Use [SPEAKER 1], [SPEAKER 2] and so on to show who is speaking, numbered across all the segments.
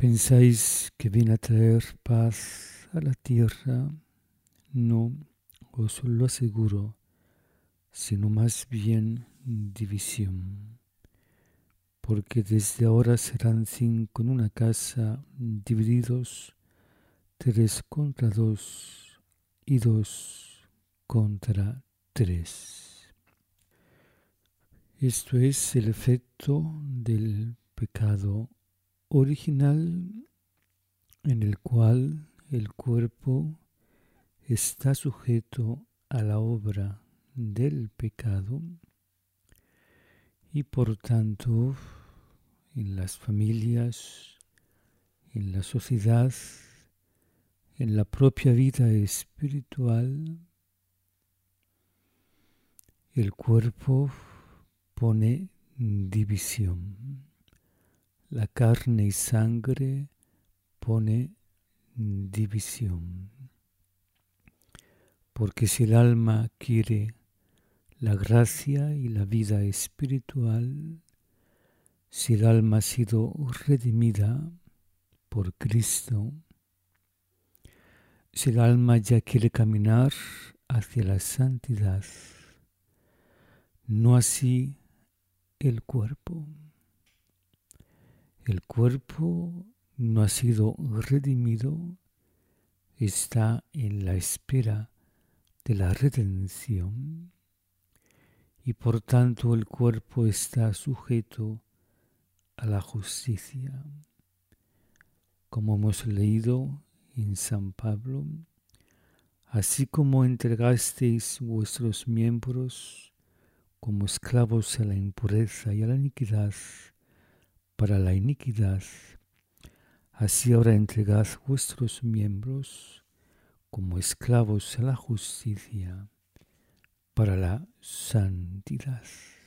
[SPEAKER 1] ¿Pensáis que viene a traer paz a la tierra? No, os lo aseguro, sino más bien división. Porque desde ahora serán 5 en una casa, divididos 3 contra 2 y 2 contra 3. Esto es el efecto del pecado original, en el cual el cuerpo está sujeto a la obra del pecado y por tanto en las familias, en la sociedad, en la propia vida espiritual, el cuerpo pone división. La carne y sangre pone división. Porque si el alma quiere la gracia y la vida espiritual, si el alma ha sido redimida por Cristo, si el alma ya quiere caminar hacia la santidad, no así el cuerpo. El cuerpo no ha sido redimido, está en la espera de la redención y por tanto el cuerpo está sujeto a la justicia. Como hemos leído en San Pablo, así como entregasteis vuestros miembros como esclavos a la impureza y a la iniquidad para la iniquidad, así ahora entregad vuestros miembros como esclavos a la justicia para la santidad.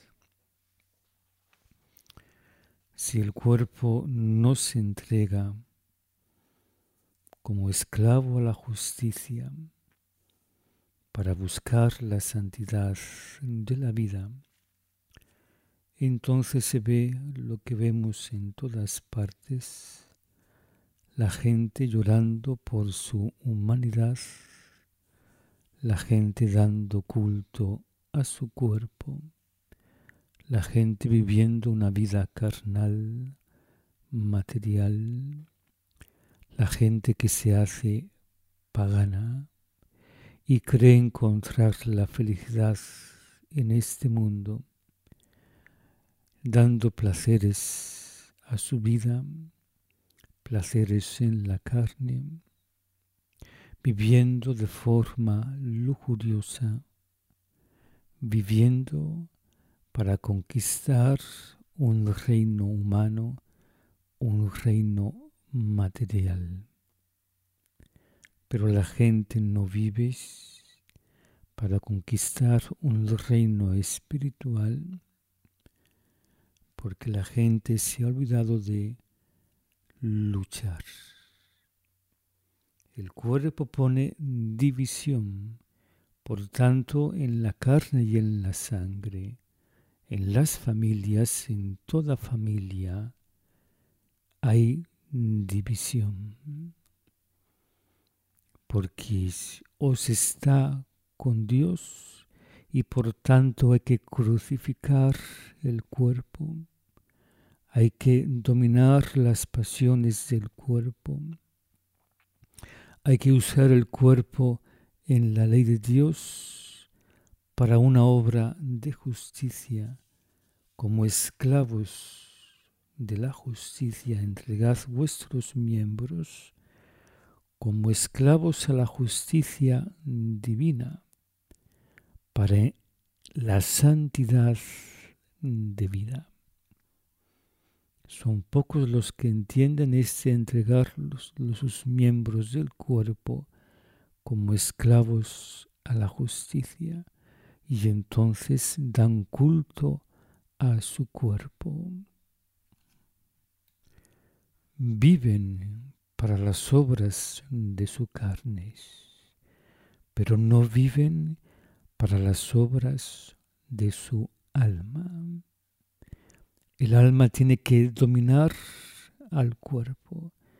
[SPEAKER 1] Si el cuerpo no se entrega como esclavo a la justicia para buscar la santidad de la vida, entonces se ve lo que vemos en todas partes, la gente llorando por su humanidad, la gente dando culto a su cuerpo, la gente viviendo una vida carnal, material, la gente que se hace pagana y cree encontrar la felicidad en este mundo, dando placeres a su vida, placeres en la carne, viviendo de forma lujuriosa, viviendo para conquistar un reino humano, un reino material. Pero la gente no vive para conquistar un reino espiritual, porque la gente se ha olvidado de luchar. El cuerpo pone división, por tanto, en la carne y en la sangre, en las familias, en toda familia, hay división. Porque o se está con Dios y por tanto hay que crucificar el cuerpo, hay que dominar las pasiones del cuerpo, hay que usar el cuerpo en la ley de Dios para una obra de justicia. Como esclavos de la justicia, entregad vuestros miembros como esclavos a la justicia divina para la santidad de vida. Son pocos los que entienden entregar sus miembros del cuerpo como esclavos a la justicia y entonces dan culto a su cuerpo. Viven para las obras de su carne, pero no viven para las obras de su alma. El alma tiene que dominar al cuerpo,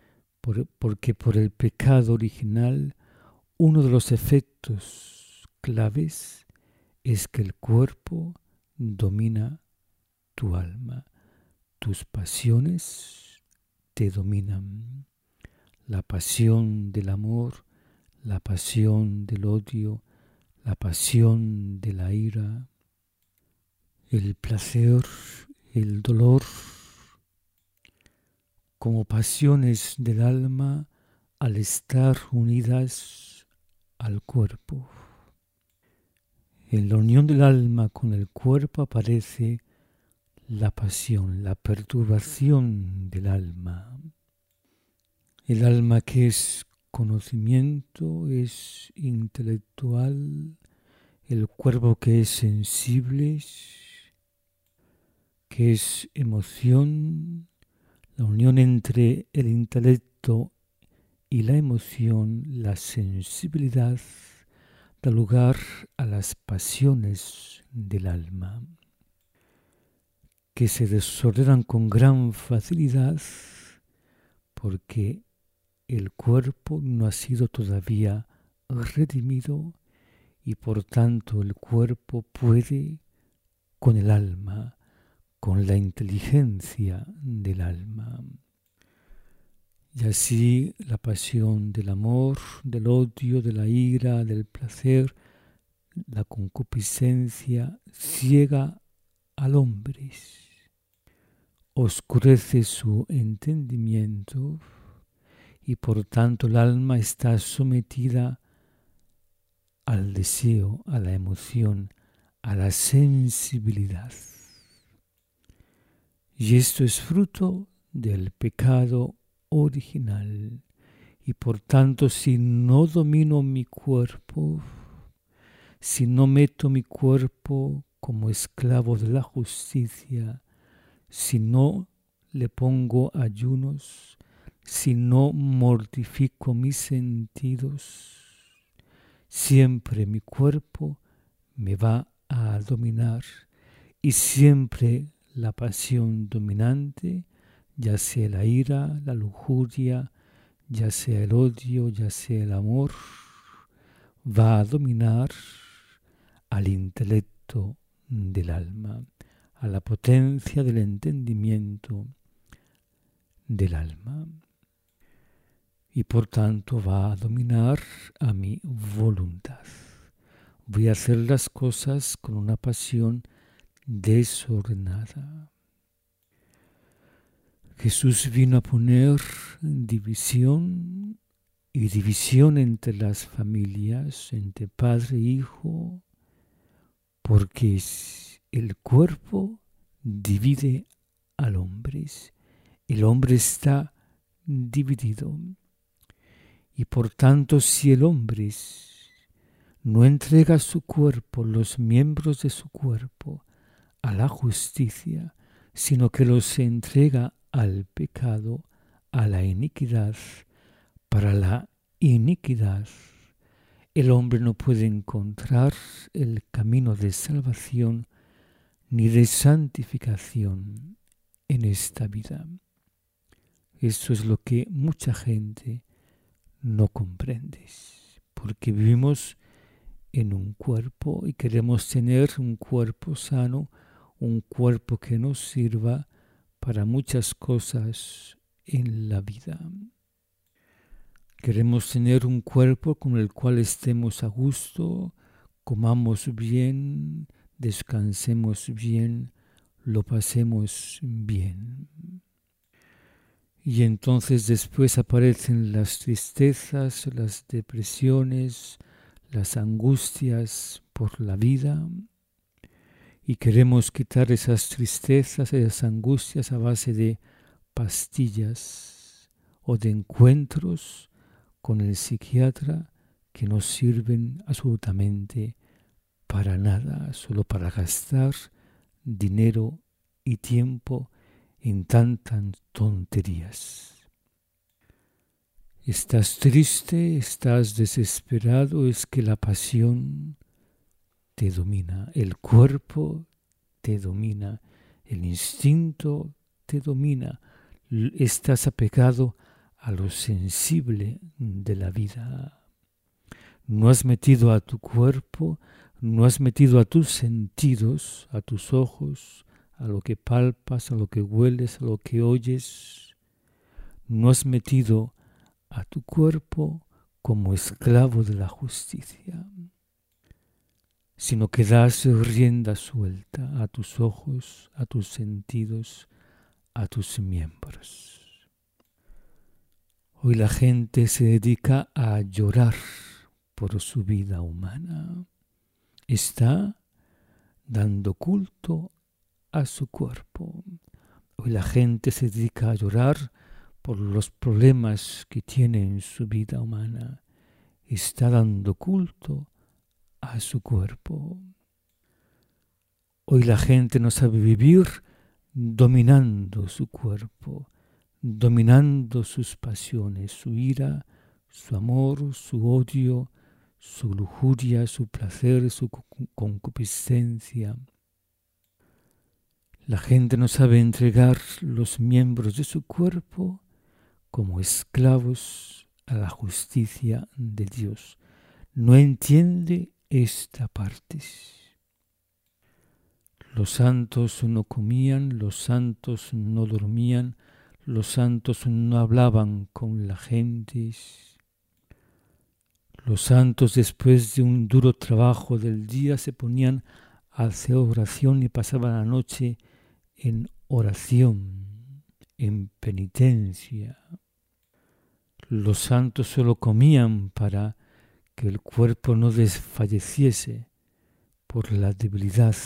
[SPEAKER 1] porque por el pecado original uno de los efectos claves es que el cuerpo domina tu alma, tus pasiones te dominan, la pasión del amor, la pasión del odio, la pasión de la ira, el placer, el dolor, como pasiones del alma al estar unidas al cuerpo. En la unión del alma con el cuerpo aparece la pasión, la perturbación del alma. El alma que es conocimiento, es intelectual, el cuerpo que es sensible, que es emoción, la unión entre el intelecto y la emoción, la sensibilidad, da lugar a las pasiones del alma, que se desordenan con gran facilidad porque el cuerpo no ha sido todavía redimido y por tanto el cuerpo puede con el alma, con la inteligencia del alma. Y así la pasión del amor, del odio, de la ira, del placer, la concupiscencia ciega al hombre, oscurece su entendimiento y por tanto el alma está sometida al deseo, a la emoción, a la sensibilidad. Y esto es fruto del pecado original. Y por tanto, si no domino mi cuerpo, si no meto mi cuerpo como esclavo de la justicia, si no le pongo ayunos, si no mortifico mis sentidos, siempre mi cuerpo me va a dominar y siempre la pasión dominante, ya sea la ira, la lujuria, ya sea el odio, ya sea el amor, va a dominar al intelecto del alma, a la potencia del entendimiento del alma. Y por tanto va a dominar a mi voluntad. Voy a hacer las cosas con una pasión desordenada. Jesús vino a poner división y división entre las familias, entre padre e hijo, porque el cuerpo divide al hombre. El hombre está dividido. Y por tanto, si el hombre no entrega su cuerpo, los miembros de su cuerpo, a la justicia, sino que los entrega al pecado, a la iniquidad, para la iniquidad, el hombre no puede encontrar el camino de salvación ni de santificación en esta vida. Eso es lo que mucha gente no comprende, porque vivimos en un cuerpo y queremos tener un cuerpo sano, un cuerpo que nos sirva para muchas cosas en la vida. Queremos tener un cuerpo con el cual estemos a gusto, comamos bien, descansemos bien, lo pasemos bien. Y entonces después aparecen las tristezas, las depresiones, las angustias por la vida. Y queremos quitar esas tristezas, esas angustias a base de pastillas o de encuentros con el psiquiatra que no sirven absolutamente para nada, solo para gastar dinero y tiempo en tantas tonterías. Estás triste, estás desesperado, es que la pasión te domina, el cuerpo te domina, el instinto te domina, estás apegado a lo sensible de la vida. No has metido a tu cuerpo, no has metido a tus sentidos, a tus ojos, a lo que palpas, a lo que hueles, a lo que oyes. No has metido a tu cuerpo como esclavo de la justicia, sino que das rienda suelta a tus ojos, a tus sentidos, a tus miembros. Hoy la gente se dedica a llorar por su vida humana. Está dando culto a su cuerpo. Hoy la gente se dedica a llorar por los problemas que tiene en su vida humana. Está dando culto a su cuerpo. Hoy la gente no sabe vivir dominando su cuerpo, dominando sus pasiones, su ira, su amor, su odio, su lujuria, su placer, su concupiscencia. La gente no sabe entregar los miembros de su cuerpo como esclavos a la justicia de Dios. No entiende esta parte. Los santos no comían, los santos no dormían, los santos no hablaban con la gente. Los santos, después de un duro trabajo del día, se ponían a hacer oración y pasaban la noche en oración, en penitencia. Los santos solo comían para que el cuerpo no desfalleciese por la debilidad,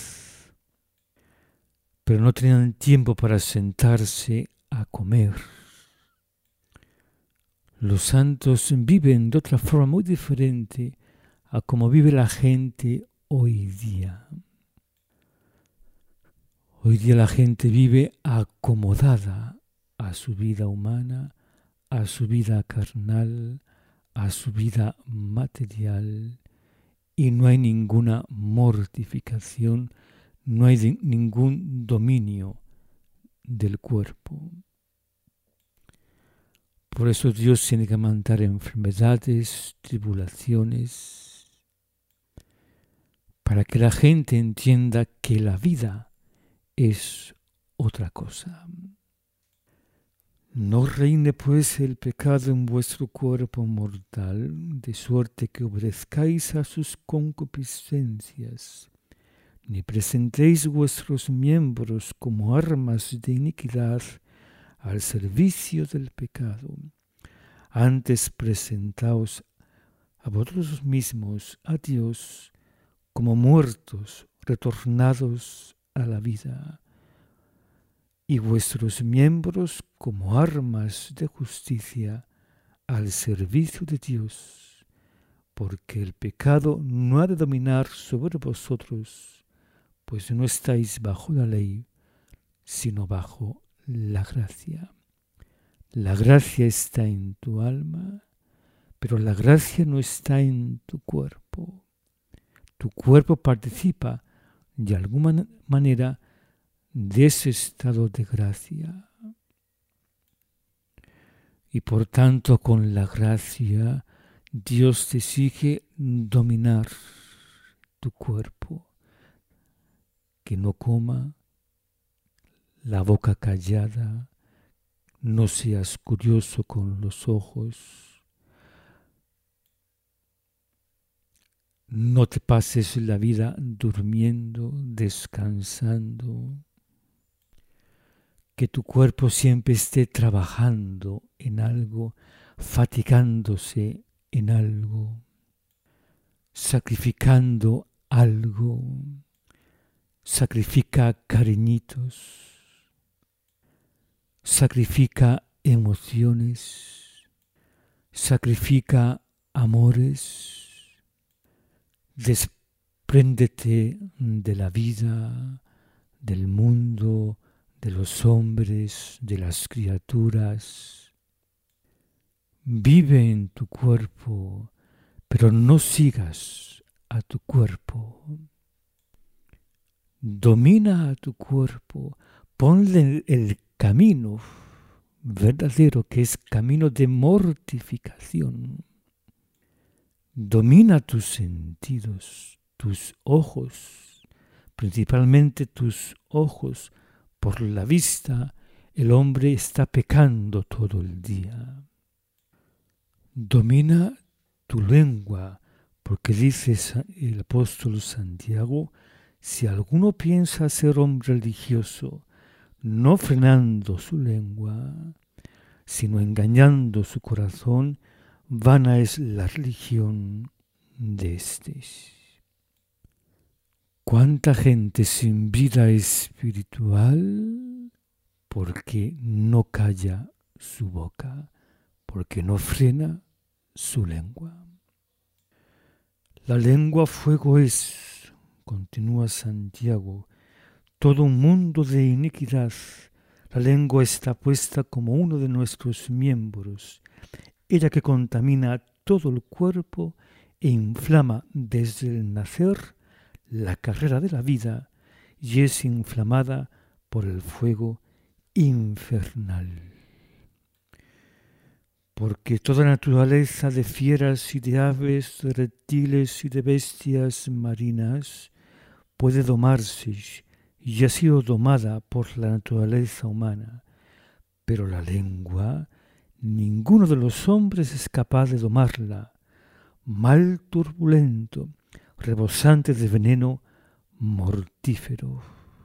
[SPEAKER 1] pero no tenían tiempo para sentarse a comer. Los santos viven de otra forma muy diferente a como vive la gente hoy día. Hoy día la gente vive acomodada a su vida humana, a su vida carnal, a su vida material, y no hay ninguna mortificación, no hay ningún dominio del cuerpo. Por eso Dios tiene que mandar enfermedades, tribulaciones, para que la gente entienda que la vida es otra cosa. No reine pues el pecado en vuestro cuerpo mortal, de suerte que obedezcáis a sus concupiscencias, ni presentéis vuestros miembros como armas de iniquidad al servicio del pecado. Antes presentaos a vosotros mismos a Dios como muertos, retornados a la vida, y vuestros miembros como armas de justicia al servicio de Dios, porque el pecado no ha de dominar sobre vosotros, pues no estáis bajo la ley, sino bajo la gracia. La gracia está en tu alma, pero la gracia no está en tu cuerpo. Tu cuerpo participa de alguna manera de ese estado de gracia. Y por tanto, con la gracia, Dios te exige dominar tu cuerpo, que no coma, la boca callada, no seas curioso con los ojos, no te pases la vida durmiendo, descansando, que tu cuerpo siempre esté trabajando en algo, fatigándose en algo, sacrificando algo. Sacrifica cariñitos, sacrifica emociones, sacrifica amores, despréndete de la vida, del mundo, de los hombres, de las criaturas. Vive en tu cuerpo, pero no sigas a tu cuerpo. Domina a tu cuerpo, ponle el camino verdadero, que es camino de mortificación. Domina tus sentidos, tus ojos, principalmente tus ojos. Por la vista, el hombre está pecando todo el día. Domina tu lengua, porque dice el apóstol Santiago, si alguno piensa ser hombre religioso, no frenando su lengua, sino engañando su corazón, vana es la religión de éstes. ¿Cuánta gente sin vida espiritual porque no calla su boca, porque no frena su lengua? La lengua fuego es, continúa Santiago, todo un mundo de iniquidad. La lengua está puesta como uno de nuestros miembros, ella que contamina todo el cuerpo e inflama desde el nacer la carrera de la vida y es inflamada por el fuego infernal. Porque toda naturaleza de fieras y de aves, de reptiles y de bestias marinas puede domarse y ha sido domada por la naturaleza humana, pero la lengua, ninguno de los hombres es capaz de domarla. Mal turbulento, rebosante de veneno mortífero.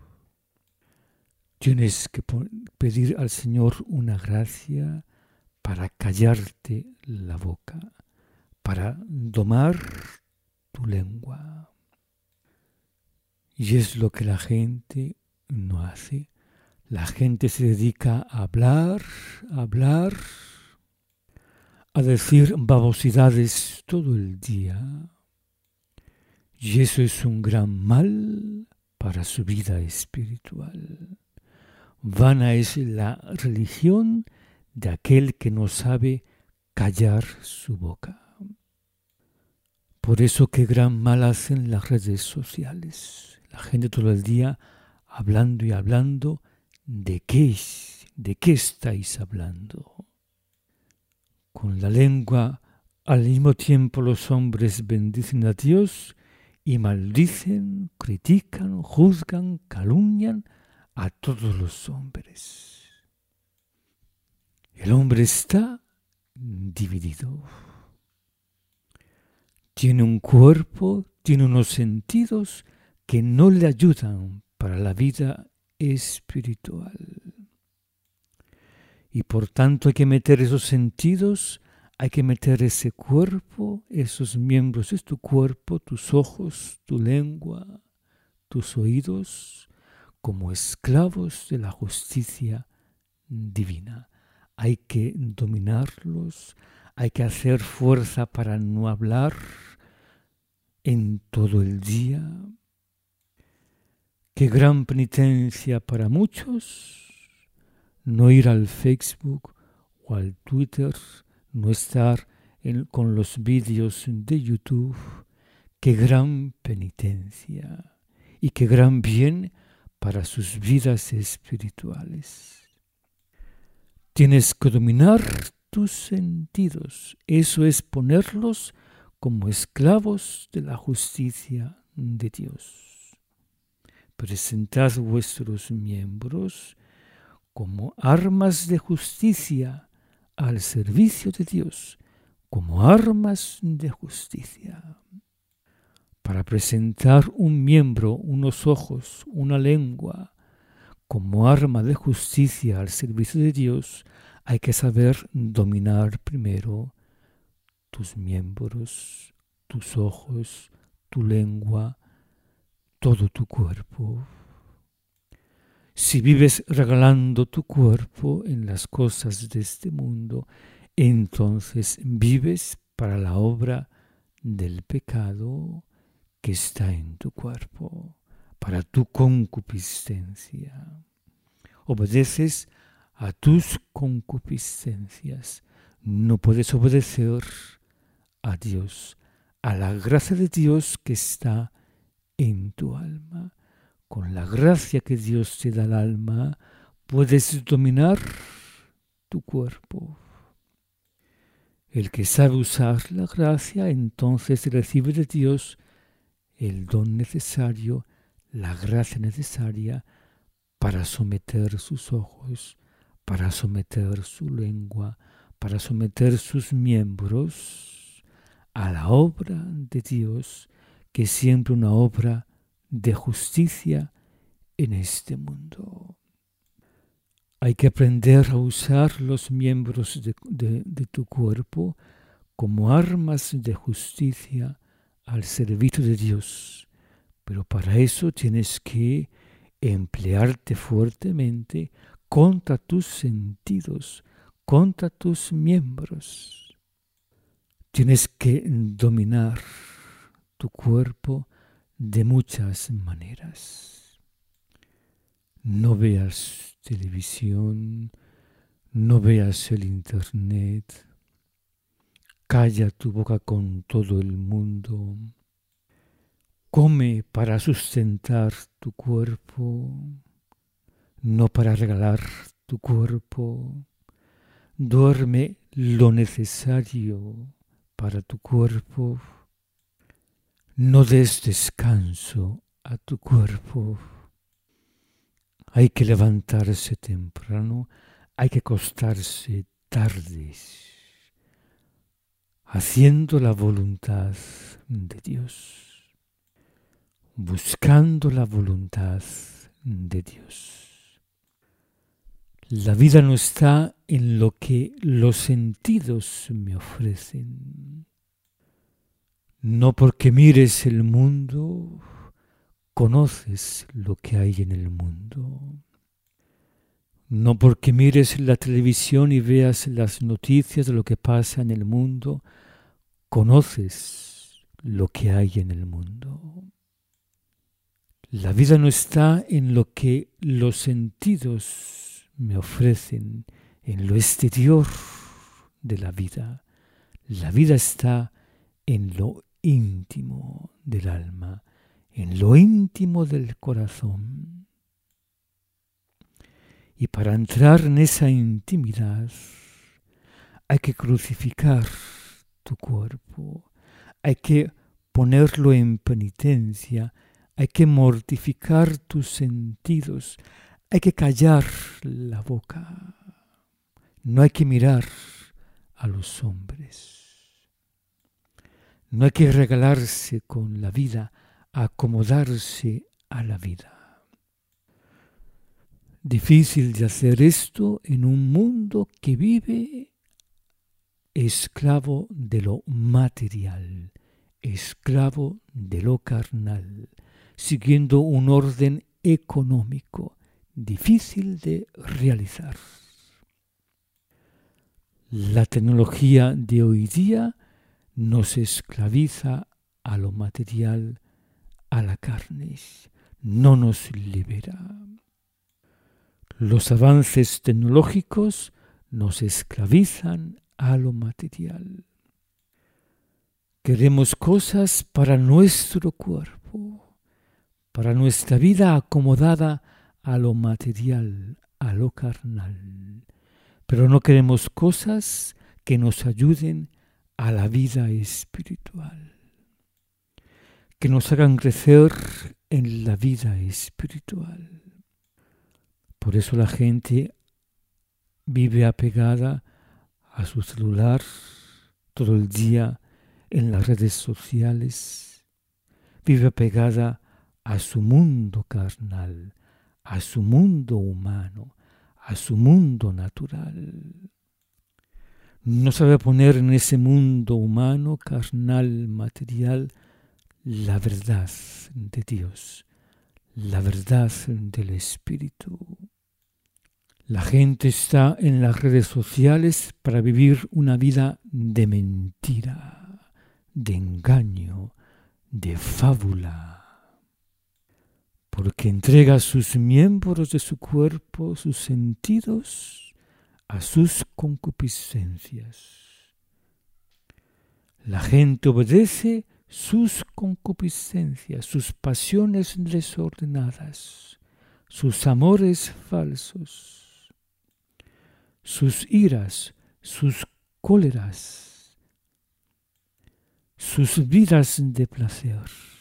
[SPEAKER 1] Tienes que pedir al Señor una gracia para callarte la boca, para domar tu lengua. Y es lo que la gente no hace. La gente se dedica a hablar, a decir babosidades todo el día. Y eso es un gran mal para su vida espiritual. Vana es la religión de aquel que no sabe callar su boca. Por eso qué gran mal hacen las redes sociales. La gente todo el día hablando y hablando. ¿De qué estáis hablando? Con la lengua al mismo tiempo los hombres bendicen a Dios y maldicen, critican, juzgan, calumnian a todos los hombres. El hombre está dividido. Tiene un cuerpo, tiene unos sentidos que no le ayudan para la vida espiritual. Y por tanto hay que meter esos sentidos, hay que meter ese cuerpo, esos miembros de tu cuerpo, tus ojos, tu lengua, tus oídos, como esclavos de la justicia divina. Hay que dominarlos, hay que hacer fuerza para no hablar en todo el día. Qué gran penitencia para muchos no ir al Facebook o al Twitter, no estar con los vídeos de YouTube. Qué gran penitencia y qué gran bien para sus vidas espirituales. Tienes que dominar tus sentidos. Eso es ponerlos como esclavos de la justicia de Dios. Presentad vuestros miembros como armas de justicia al servicio de Dios, como armas de justicia. Para presentar un miembro, unos ojos, una lengua, como arma de justicia al servicio de Dios, hay que saber dominar primero tus miembros, tus ojos, tu lengua, todo tu cuerpo. Si vives regalando tu cuerpo en las cosas de este mundo, entonces vives para la obra del pecado que está en tu cuerpo, para tu concupiscencia. Obedeces a tus concupiscencias. No puedes obedecer a Dios, a la gracia de Dios que está en tu alma. Con la gracia que Dios te da al alma, puedes dominar tu cuerpo. El que sabe usar la gracia, entonces recibe de Dios el don necesario, la gracia necesaria para someter sus ojos, para someter su lengua, para someter sus miembros a la obra de Dios, que es siempre una obra de justicia en este mundo. Hay que aprender a usar los miembros de tu cuerpo como armas de justicia al servicio de Dios. Pero para eso tienes que emplearte fuertemente contra tus sentidos, contra tus miembros. Tienes que dominar tu cuerpo de muchas maneras. No veas televisión, no veas el internet, calla tu boca con todo el mundo, come para sustentar tu cuerpo, no para regalar tu cuerpo, duerme lo necesario para tu cuerpo, no des descanso a tu cuerpo. Hay que levantarse temprano, hay que acostarse tarde, haciendo la voluntad de Dios, buscando la voluntad de Dios. La vida no está en lo que los sentidos me ofrecen. No porque mires el mundo, conoces lo que hay en el mundo. No porque mires la televisión y veas las noticias de lo que pasa en el mundo, conoces lo que hay en el mundo. La vida no está en lo que los sentidos me ofrecen, en lo exterior de la vida. La vida está en lo íntimo del alma, en lo íntimo del corazón. Y para entrar en esa intimidad hay que crucificar tu cuerpo, hay que ponerlo en penitencia, hay que mortificar tus sentidos, hay que callar la boca, no hay que mirar a los hombres, no hay que regalarse con la vida, acomodarse a la vida. Difícil de hacer esto en un mundo que vive esclavo de lo material, esclavo de lo carnal, siguiendo un orden económico difícil de realizar. La tecnología de hoy día nos esclaviza a lo material, a la carne, no nos libera. Los avances tecnológicos nos esclavizan a lo material. Queremos cosas para nuestro cuerpo, para nuestra vida acomodada a lo material, a lo carnal. Pero no queremos cosas que nos ayuden a la vida espiritual, que nos hagan crecer en la vida espiritual. Por eso la gente vive apegada a su celular todo el día en las redes sociales, vive apegada a su mundo carnal, a su mundo humano, a su mundo natural. No sabe poner en ese mundo humano, carnal, material, la verdad de Dios, la verdad del Espíritu. La gente está en las redes sociales para vivir una vida de mentira, de engaño, de fábula, porque entrega sus miembros de su cuerpo, sus sentidos, a sus concupiscencias. La gente obedece sus concupiscencias, sus pasiones desordenadas, sus amores falsos. sus iras, sus cóleras, sus vidas de placer.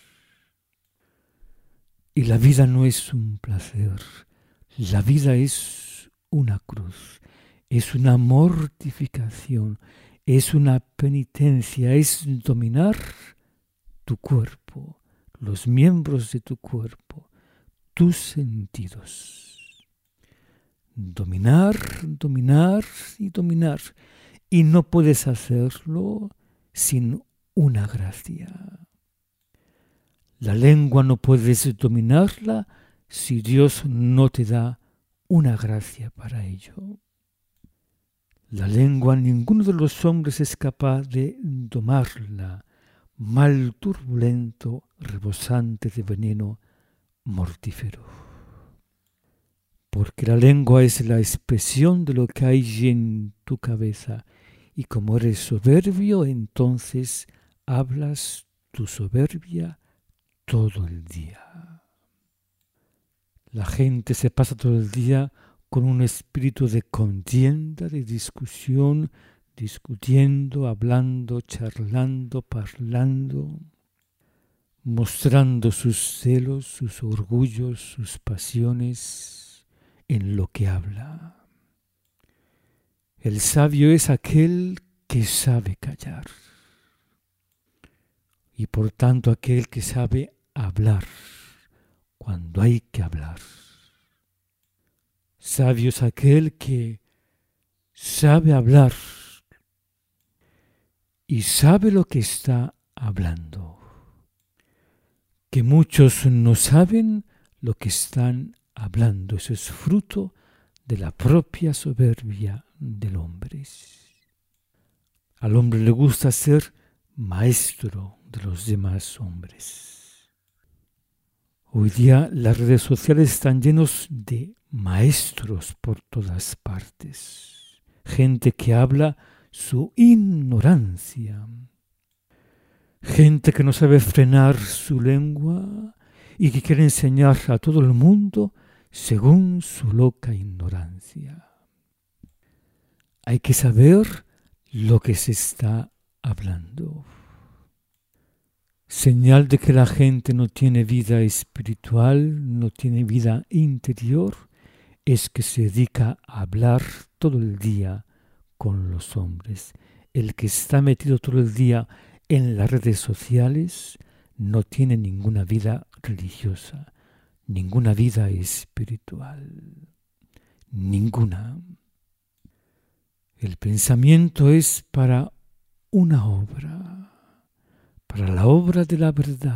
[SPEAKER 1] Y la vida no es un placer, la vida es una cruz, es una mortificación, es una penitencia, es dominar tu cuerpo, los miembros de tu cuerpo, tus sentidos. Dominar, dominar y dominar. Y no puedes hacerlo sin una gracia. La lengua no puedes dominarla si Dios no te da una gracia para ello. La lengua ninguno de los hombres es capaz de domarla, mal turbulento, rebosante de veneno mortífero. Porque la lengua es la expresión de lo que hay en tu cabeza, y como eres soberbio, entonces hablas tu soberbia todo el día. La gente se pasa todo el día con un espíritu de contienda, de discusión, discutiendo, hablando, charlando, parlando, mostrando sus celos, sus orgullos, sus pasiones en lo que habla. El sabio es aquel que sabe callar y por tanto aquel que sabe hablar cuando hay que hablar. Sabio es aquel que sabe hablar y sabe lo que está hablando. Que muchos no saben lo que están hablando. Eso es fruto de la propia soberbia del hombre. Al hombre le gusta ser maestro de los demás hombres. Hoy día las redes sociales están llenos de maestros por todas partes. Gente que habla su ignorancia. Gente que no sabe frenar su lengua y que quiere enseñar a todo el mundo según su loca ignorancia. Hay que saber lo que se está hablando. Señal de que la gente no tiene vida espiritual, no tiene vida interior, es que se dedica a hablar todo el día con los hombres. El que está metido todo el día en las redes sociales no tiene ninguna vida religiosa, ninguna vida espiritual, ninguna. El pensamiento es para una obra, para la obra de la verdad.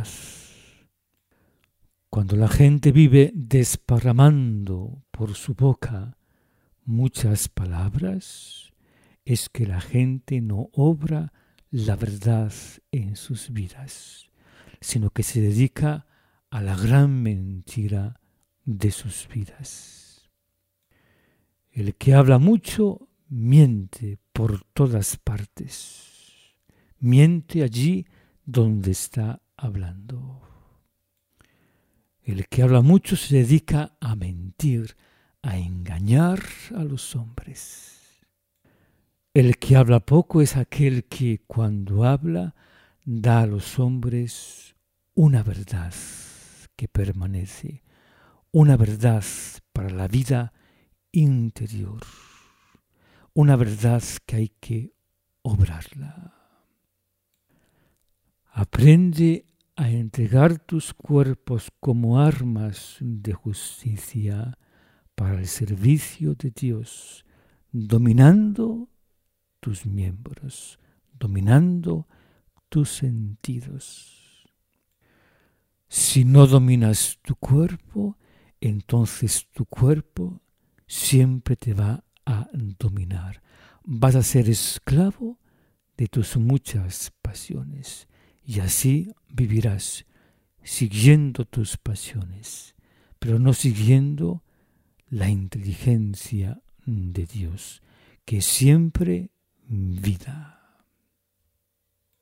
[SPEAKER 1] Cuando la gente vive desparramando por su boca muchas palabras, es que la gente no obra la verdad en sus vidas, sino que se dedica a la gran mentira de sus vidas. El que habla mucho miente por todas partes, miente allí donde está hablando. El que habla mucho se dedica a mentir, a engañar a los hombres. El que habla poco es aquel que cuando habla da a los hombres una verdad que permanece, una verdad para la vida interior, una verdad que hay que obrarla. Aprende a entregar tus cuerpos como armas de justicia para el servicio de Dios, dominando tus miembros, dominando tus sentidos. Si no dominas tu cuerpo, entonces tu cuerpo siempre te va a dominar. Vas a ser esclavo de tus muchas pasiones y así vivirás siguiendo tus pasiones, pero no siguiendo la inteligencia de Dios, que siempre vida.